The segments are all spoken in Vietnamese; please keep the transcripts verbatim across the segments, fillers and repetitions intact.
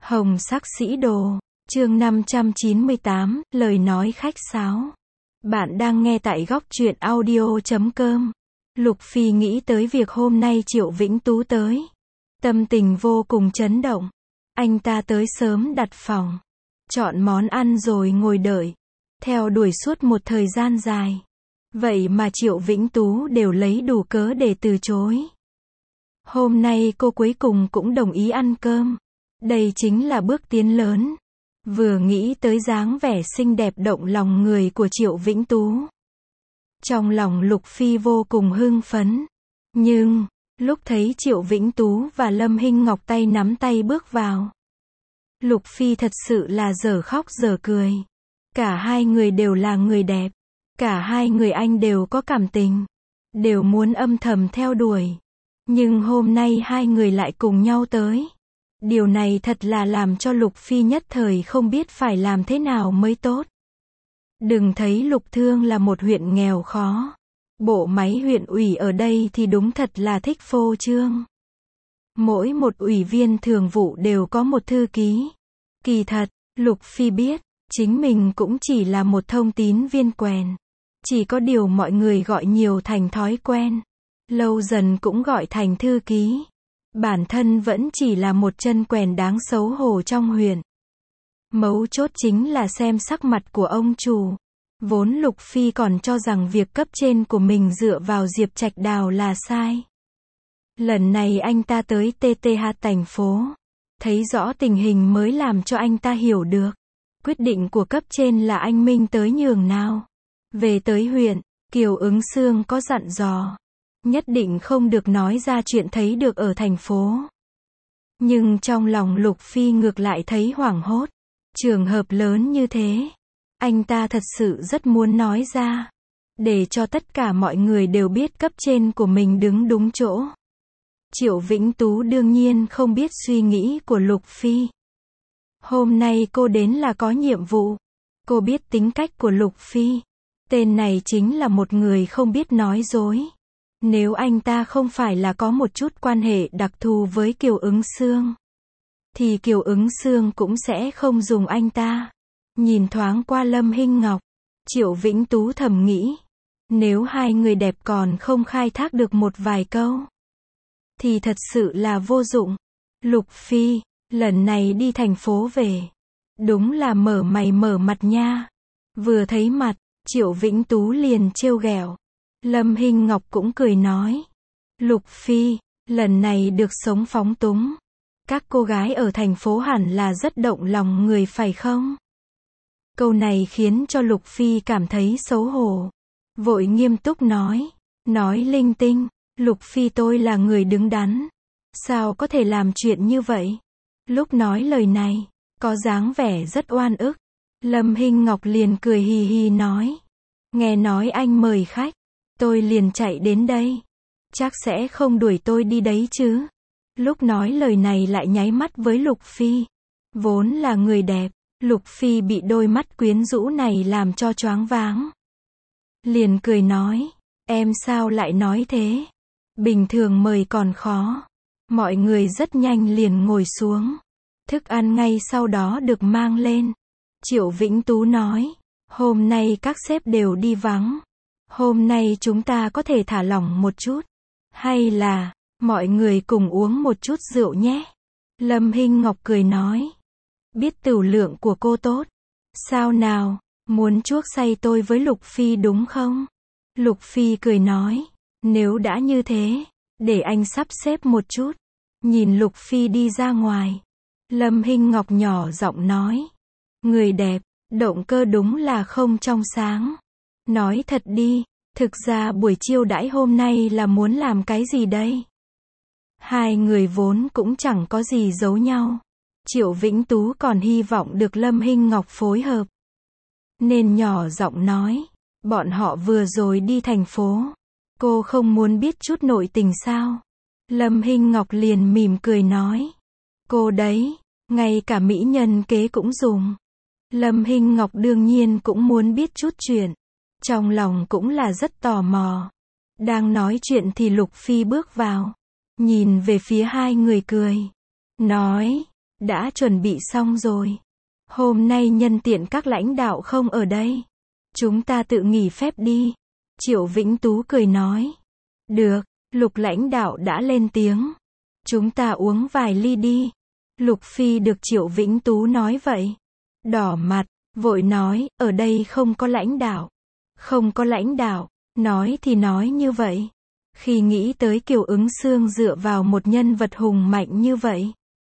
Hồng sắc sĩ đồ, chương năm trăm chín mươi tám, lời nói khách sáo. Bạn đang nghe tại góc truyện audio chấm com. Lục Phi nghĩ tới việc hôm nay Triệu Vĩnh Tú tới. Tâm tình vô cùng chấn động. Anh ta tới sớm đặt phòng. Chọn món ăn rồi ngồi đợi. Theo đuổi suốt một thời gian dài. Vậy mà Triệu Vĩnh Tú đều lấy đủ cớ để từ chối. Hôm nay cô cuối cùng cũng đồng ý ăn cơm. Đây chính là bước tiến lớn. Vừa nghĩ tới dáng vẻ xinh đẹp động lòng người của Triệu Vĩnh Tú. Trong lòng Lục Phi vô cùng hưng phấn. Nhưng, lúc thấy Triệu Vĩnh Tú và Lâm Hinh Ngọc tay nắm tay bước vào. Lục Phi thật sự là dở khóc dở cười. Cả hai người đều là người đẹp. Cả hai người anh đều có cảm tình. Đều muốn âm thầm theo đuổi. Nhưng hôm nay hai người lại cùng nhau tới. Điều này thật là làm cho Lục Phi nhất thời không biết phải làm thế nào mới tốt. Đừng thấy Lục Thương là một huyện nghèo khó. Bộ máy huyện ủy ở đây thì đúng thật là thích phô trương. Mỗi một ủy viên thường vụ đều có một thư ký. Kỳ thật, Lục Phi biết, chính mình cũng chỉ là một thông tín viên quèn. Chỉ có điều mọi người gọi nhiều thành thói quen. Lâu dần cũng gọi thành thư ký. Bản thân vẫn chỉ là một chân quèn đáng xấu hổ trong huyện. Mấu chốt chính là xem sắc mặt của ông chủ. Vốn Lục Phi còn cho rằng việc cấp trên của mình dựa vào Diệp Trạch Đào là sai. Lần này anh ta tới tê tê hát thành phố. Thấy rõ tình hình mới làm cho anh ta hiểu được. Quyết định của cấp trên là anh Minh tới nhường nào. Về tới huyện, Kiều Ứng Xương có dặn dò. Nhất định không được nói ra chuyện thấy được ở thành phố. Nhưng trong lòng Lục Phi ngược lại thấy hoảng hốt. Trường hợp lớn như thế. Anh ta thật sự rất muốn nói ra. Để cho tất cả mọi người đều biết cấp trên của mình đứng đúng chỗ. Triệu Vĩnh Tú đương nhiên không biết suy nghĩ của Lục Phi. Hôm nay cô đến là có nhiệm vụ. Cô biết tính cách của Lục Phi. Tên này chính là một người không biết nói dối. Nếu anh ta không phải là có một chút quan hệ đặc thù với Kiều Ứng Xương, thì Kiều Ứng Xương cũng sẽ không dùng anh ta. Nhìn thoáng qua Lâm Hinh Ngọc, Triệu Vĩnh Tú thầm nghĩ, nếu hai người đẹp còn không khai thác được một vài câu, thì thật sự là vô dụng. Lục Phi, lần này đi thành phố về, đúng là mở mày mở mặt nha. Vừa thấy mặt, Triệu Vĩnh Tú liền trêu ghẹo. Lâm Hinh Ngọc cũng cười nói. Lục Phi, lần này được sống phóng túng. Các cô gái ở thành phố hẳn là rất động lòng người phải không? Câu này khiến cho Lục Phi cảm thấy xấu hổ. Vội nghiêm túc nói. Nói linh tinh. Lục Phi tôi là người đứng đắn. Sao có thể làm chuyện như vậy? Lúc nói lời này, có dáng vẻ rất oan ức. Lâm Hinh Ngọc liền cười hì hì nói. Nghe nói anh mời khách. Tôi liền chạy đến đây. Chắc sẽ không đuổi tôi đi đấy chứ. Lúc nói lời này lại nháy mắt với Lục Phi. Vốn là người đẹp, Lục Phi bị đôi mắt quyến rũ này làm cho choáng váng. Liền cười nói, em sao lại nói thế? Bình thường mời còn khó. Mọi người rất nhanh liền ngồi xuống. Thức ăn ngay sau đó được mang lên. Triệu Vĩnh Tú nói, hôm nay các sếp đều đi vắng. Hôm nay chúng ta có thể thả lỏng một chút. Hay là, mọi người cùng uống một chút rượu nhé. Lâm Hinh Ngọc cười nói. Biết tửu lượng của cô tốt. Sao nào, muốn chuốc say tôi với Lục Phi đúng không? Lục Phi cười nói. Nếu đã như thế, để anh sắp xếp một chút. Nhìn Lục Phi đi ra ngoài. Lâm Hinh Ngọc nhỏ giọng nói. Người đẹp, động cơ đúng là không trong sáng. Nói thật đi, thực ra buổi chiêu đãi hôm nay là muốn làm cái gì đây? Hai người vốn cũng chẳng có gì giấu nhau. Triệu Vĩnh Tú còn hy vọng được Lâm Hinh Ngọc phối hợp. Nên nhỏ giọng nói, bọn họ vừa rồi đi thành phố. Cô không muốn biết chút nội tình sao? Lâm Hinh Ngọc liền mỉm cười nói. Cô đấy, ngay cả mỹ nhân kế cũng dùng. Lâm Hinh Ngọc đương nhiên cũng muốn biết chút chuyện. Trong lòng cũng là rất tò mò. Đang nói chuyện thì Lục Phi bước vào. Nhìn về phía hai người cười. Nói, đã chuẩn bị xong rồi. Hôm nay nhân tiện các lãnh đạo không ở đây. Chúng ta tự nghỉ phép đi. Triệu Vĩnh Tú cười nói. Được, Lục lãnh đạo đã lên tiếng. Chúng ta uống vài ly đi. Lục Phi được Triệu Vĩnh Tú nói vậy. Đỏ mặt, vội nói, ở đây không có lãnh đạo. Không có lãnh đạo, nói thì nói như vậy. Khi nghĩ tới Kiều Ứng Xương dựa vào một nhân vật hùng mạnh như vậy.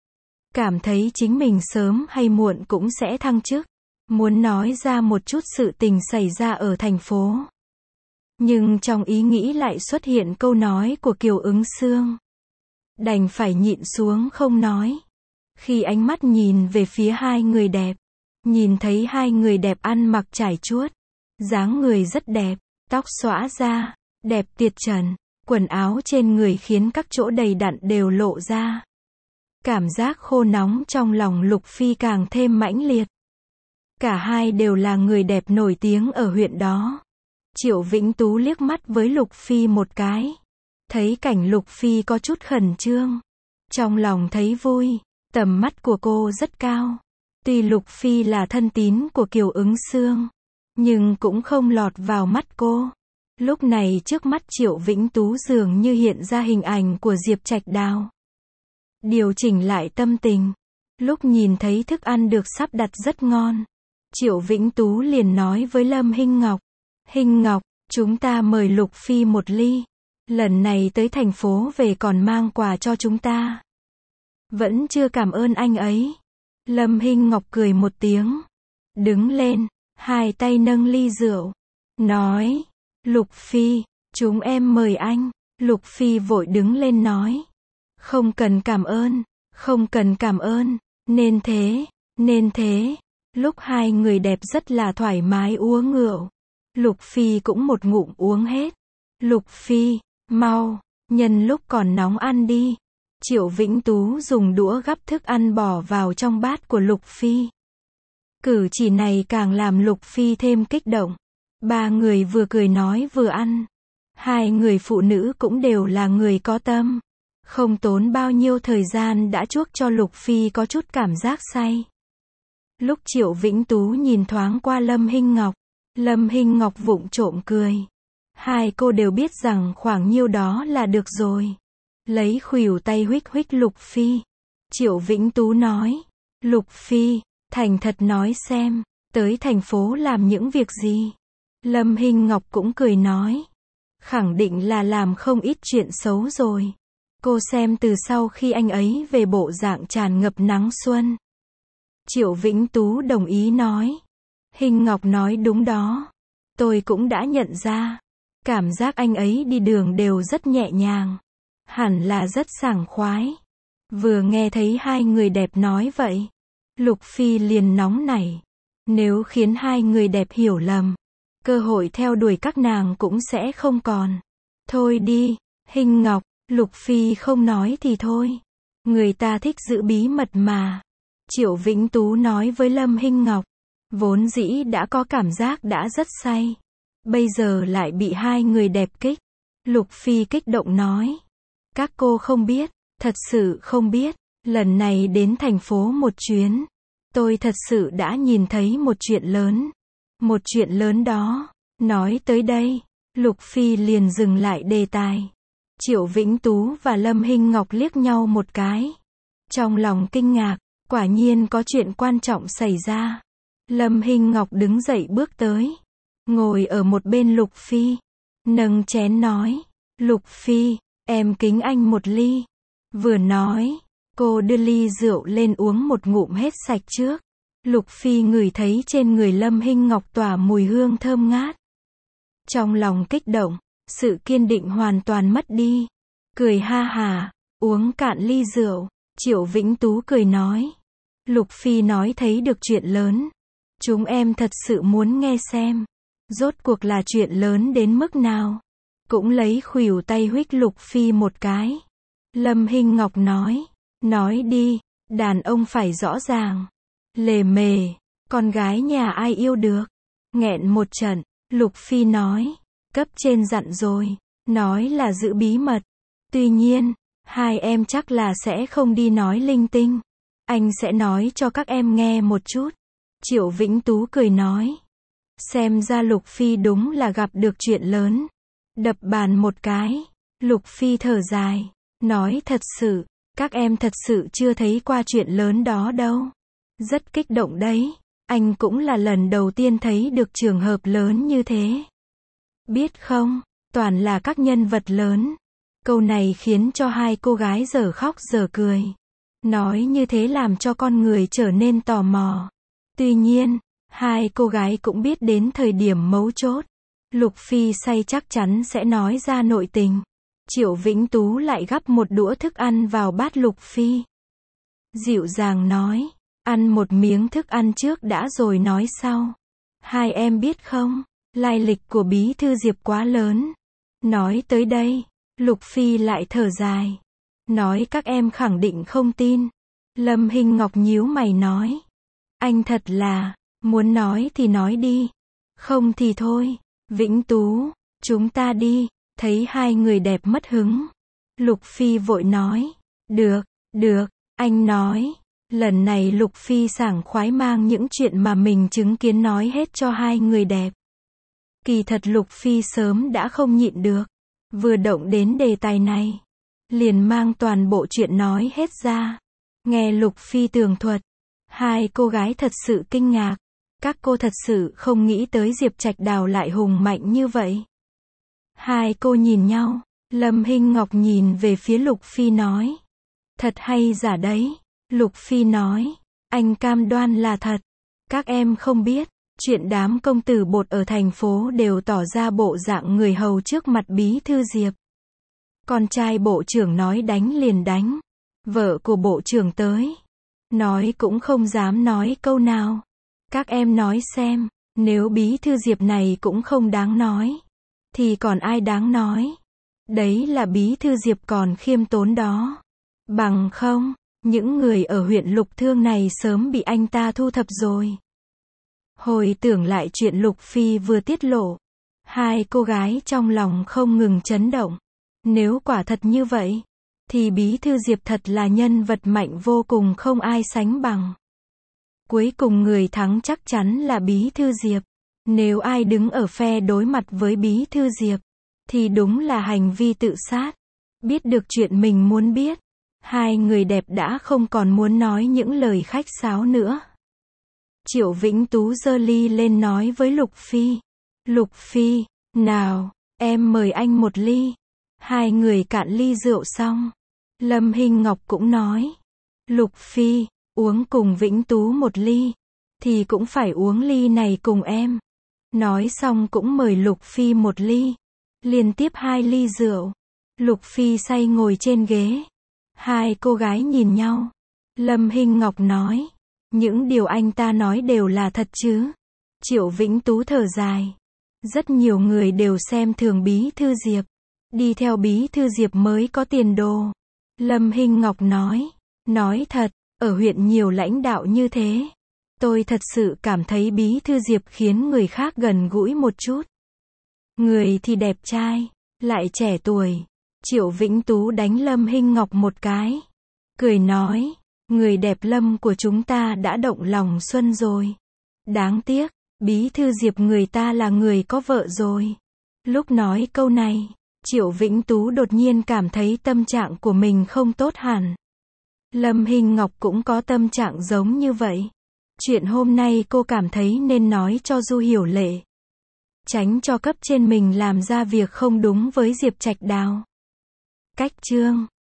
Cảm thấy chính mình sớm hay muộn cũng sẽ thăng chức. Muốn nói ra một chút sự tình xảy ra ở thành phố. Nhưng trong ý nghĩ lại xuất hiện câu nói của Kiều Ứng Xương. Đành phải nhịn xuống không nói. Khi ánh mắt nhìn về phía hai người đẹp. Nhìn thấy hai người đẹp ăn mặc trải chuốt. Dáng người rất đẹp, tóc xõa ra, đẹp tuyệt trần. Quần áo trên người khiến các chỗ đầy đặn đều lộ ra. Cảm giác khô nóng trong lòng Lục Phi càng thêm mãnh liệt. Cả hai đều là người đẹp nổi tiếng ở huyện đó. Triệu Vĩnh Tú liếc mắt với Lục Phi một cái. Thấy cảnh Lục Phi có chút khẩn trương. Trong lòng thấy vui, tầm mắt của cô rất cao. Tuy Lục Phi là thân tín của Kiều Ứng Xương, nhưng cũng không lọt vào mắt cô. Lúc này trước mắt Triệu Vĩnh Tú dường như hiện ra hình ảnh của Diệp Trạch Đào. Điều chỉnh lại tâm tình. Lúc nhìn thấy thức ăn được sắp đặt rất ngon. Triệu Vĩnh Tú liền nói với Lâm Hinh Ngọc. Hinh Ngọc, chúng ta mời Lục Phi một ly. Lần này tới thành phố về còn mang quà cho chúng ta. Vẫn chưa cảm ơn anh ấy. Lâm Hinh Ngọc cười một tiếng. Đứng lên, hai tay nâng ly rượu. Nói, Lục Phi, chúng em mời anh. Lục Phi vội đứng lên nói. Không cần cảm ơn, không cần cảm ơn, nên thế, nên thế. Lúc hai người đẹp rất là thoải mái uống rượu. Lục Phi cũng một ngụm uống hết. Lục Phi, mau, nhân lúc còn nóng ăn đi. Triệu Vĩnh Tú dùng đũa gắp thức ăn bỏ vào trong bát của Lục Phi. Cử chỉ này càng làm Lục Phi thêm kích động. Ba người vừa cười nói vừa ăn. Hai người phụ nữ cũng đều là người có tâm. Không tốn bao nhiêu thời gian đã chuốc cho Lục Phi có chút cảm giác say. Lúc Triệu Vĩnh Tú nhìn thoáng qua Lâm Hinh Ngọc, Lâm Hinh Ngọc vụng trộm cười. Hai cô đều biết rằng khoảng nhiêu đó là được rồi. Lấy khuỷu tay huých huých Lục Phi. Triệu Vĩnh Tú nói, Lục Phi, thành thật nói xem, tới thành phố làm những việc gì? Lâm Hinh Ngọc cũng cười nói, khẳng định là làm không ít chuyện xấu rồi. Cô xem từ sau khi anh ấy về bộ dạng tràn ngập nắng xuân. Triệu Vĩnh Tú đồng ý nói. Hinh Ngọc nói đúng đó. Tôi cũng đã nhận ra. Cảm giác anh ấy đi đường đều rất nhẹ nhàng. Hẳn là rất sảng khoái. Vừa nghe thấy hai người đẹp nói vậy. Lục Phi liền nóng nảy. Nếu khiến hai người đẹp hiểu lầm, cơ hội theo đuổi các nàng cũng sẽ không còn. Thôi đi, Hinh Ngọc. Lục Phi không nói thì thôi. Người ta thích giữ bí mật mà. Triệu Vĩnh Tú nói với Lâm Hinh Ngọc. Vốn dĩ đã có cảm giác đã rất say. Bây giờ lại bị hai người đẹp kích. Lục Phi kích động nói. Các cô không biết, thật sự không biết. Lần này đến thành phố một chuyến. Tôi thật sự đã nhìn thấy một chuyện lớn. Một chuyện lớn đó. Nói tới đây, Lục Phi liền dừng lại đề tài. Triệu Vĩnh Tú và Lâm Hinh Ngọc liếc nhau một cái. Trong lòng kinh ngạc, quả nhiên có chuyện quan trọng xảy ra. Lâm Hinh Ngọc đứng dậy bước tới. Ngồi ở một bên Lục Phi. Nâng chén nói. Lục Phi, em kính anh một ly. Vừa nói, cô đưa ly rượu lên uống một ngụm hết sạch trước. Lục Phi ngửi thấy trên người Lâm Hinh Ngọc tỏa mùi hương thơm ngát. Trong lòng kích động. Sự kiên định hoàn toàn mất đi. Cười ha hà, uống cạn ly rượu. Triệu Vĩnh Tú cười nói. Lục Phi nói thấy được chuyện lớn. Chúng em thật sự muốn nghe xem. Rốt cuộc là chuyện lớn đến mức nào? Cũng lấy khuỷu tay huých Lục Phi một cái. Lâm Hinh Ngọc nói. Nói đi, đàn ông phải rõ ràng. Lề mề, con gái nhà ai yêu được. Nghẹn một trận, Lục Phi nói. Cấp trên dặn rồi, nói là giữ bí mật. Tuy nhiên, hai em chắc là sẽ không đi nói linh tinh. Anh sẽ nói cho các em nghe một chút. Triệu Vĩnh Tú cười nói. Xem ra Lục Phi đúng là gặp được chuyện lớn. Đập bàn một cái. Lục Phi thở dài. Nói thật sự, các em thật sự chưa thấy qua chuyện lớn đó đâu. Rất kích động đấy. Anh cũng là lần đầu tiên thấy được trường hợp lớn như thế. Biết không, toàn là các nhân vật lớn. Câu này khiến cho hai cô gái dở khóc dở cười. Nói như thế làm cho con người trở nên tò mò. Tuy nhiên, hai cô gái cũng biết đến thời điểm mấu chốt. Lục Phi say chắc chắn sẽ nói ra nội tình. Triệu Vĩnh Tú lại gắp một đũa thức ăn vào bát Lục Phi. Dịu dàng nói, ăn một miếng thức ăn trước đã rồi nói sau. Hai em biết không, lai lịch của bí thư Diệp quá lớn. Nói tới đây, Lục Phi lại thở dài. Nói các em khẳng định không tin. Lâm Hinh Ngọc nhíu mày nói. Anh thật là, muốn nói thì nói đi. Không thì thôi. Vĩnh Tú, chúng ta đi. Thấy hai người đẹp mất hứng. Lục Phi vội nói. Được, được, anh nói. Lần này Lục Phi sảng khoái mang những chuyện mà mình chứng kiến nói hết cho hai người đẹp. Kỳ thật Lục Phi sớm đã không nhịn được. Vừa động đến đề tài này. Liền mang toàn bộ chuyện nói hết ra. Nghe Lục Phi tường thuật. Hai cô gái thật sự kinh ngạc. Các cô thật sự không nghĩ tới Diệp Trạch Đào lại hùng mạnh như vậy. Hai cô nhìn nhau. Lâm Hinh Ngọc nhìn về phía Lục Phi nói. Thật hay giả đấy. Lục Phi nói. Anh cam đoan là thật. Các em không biết. Chuyện đám công tử bột ở thành phố đều tỏ ra bộ dạng người hầu trước mặt bí thư Diệp. Con trai bộ trưởng nói đánh liền đánh. Vợ của bộ trưởng tới. Nói cũng không dám nói câu nào. Các em nói xem, nếu bí thư Diệp này cũng không đáng nói. Thì còn ai đáng nói? Đấy là bí thư Diệp còn khiêm tốn đó. Bằng không, những người ở huyện Lục Thương này sớm bị anh ta thu thập rồi. Hồi tưởng lại chuyện Lục Phi vừa tiết lộ. Hai cô gái trong lòng không ngừng chấn động. Nếu quả thật như vậy, thì bí thư Diệp thật là nhân vật mạnh vô cùng không ai sánh bằng. Cuối cùng người thắng chắc chắn là bí thư Diệp. Nếu ai đứng ở phe đối mặt với bí thư Diệp, thì đúng là hành vi tự sát. Biết được chuyện mình muốn biết, hai người đẹp đã không còn muốn nói những lời khách sáo nữa. Triệu Vĩnh Tú giơ ly lên nói với Lục Phi. Lục Phi, nào, em mời anh một ly. Hai người cạn ly rượu xong. Lâm Hinh Ngọc cũng nói. Lục Phi, uống cùng Vĩnh Tú một ly. Thì cũng phải uống ly này cùng em. Nói xong cũng mời Lục Phi một ly. Liên tiếp hai ly rượu. Lục Phi say ngồi trên ghế. Hai cô gái nhìn nhau. Lâm Hinh Ngọc nói. Những điều anh ta nói đều là thật chứ? Triệu Vĩnh Tú thở dài. Rất nhiều người đều xem thường bí thư Diệp. Đi theo bí thư Diệp mới có tiền đồ. Lâm Hinh Ngọc nói. Nói thật, ở huyện nhiều lãnh đạo như thế. Tôi thật sự cảm thấy bí thư Diệp khiến người khác gần gũi một chút. Người thì đẹp trai, lại trẻ tuổi. Triệu Vĩnh Tú đánh Lâm Hinh Ngọc một cái. Cười nói. Người đẹp Lâm của chúng ta đã động lòng Xuân rồi. Đáng tiếc, bí thư Diệp người ta là người có vợ rồi. Lúc nói câu này, Triệu Vĩnh Tú đột nhiên cảm thấy tâm trạng của mình không tốt hẳn. Lâm Hinh Ngọc cũng có tâm trạng giống như vậy. Chuyện hôm nay cô cảm thấy nên nói cho Du Hiểu Lệ. Tránh cho cấp trên mình làm ra việc không đúng với Diệp Trạch Đào. Cách chương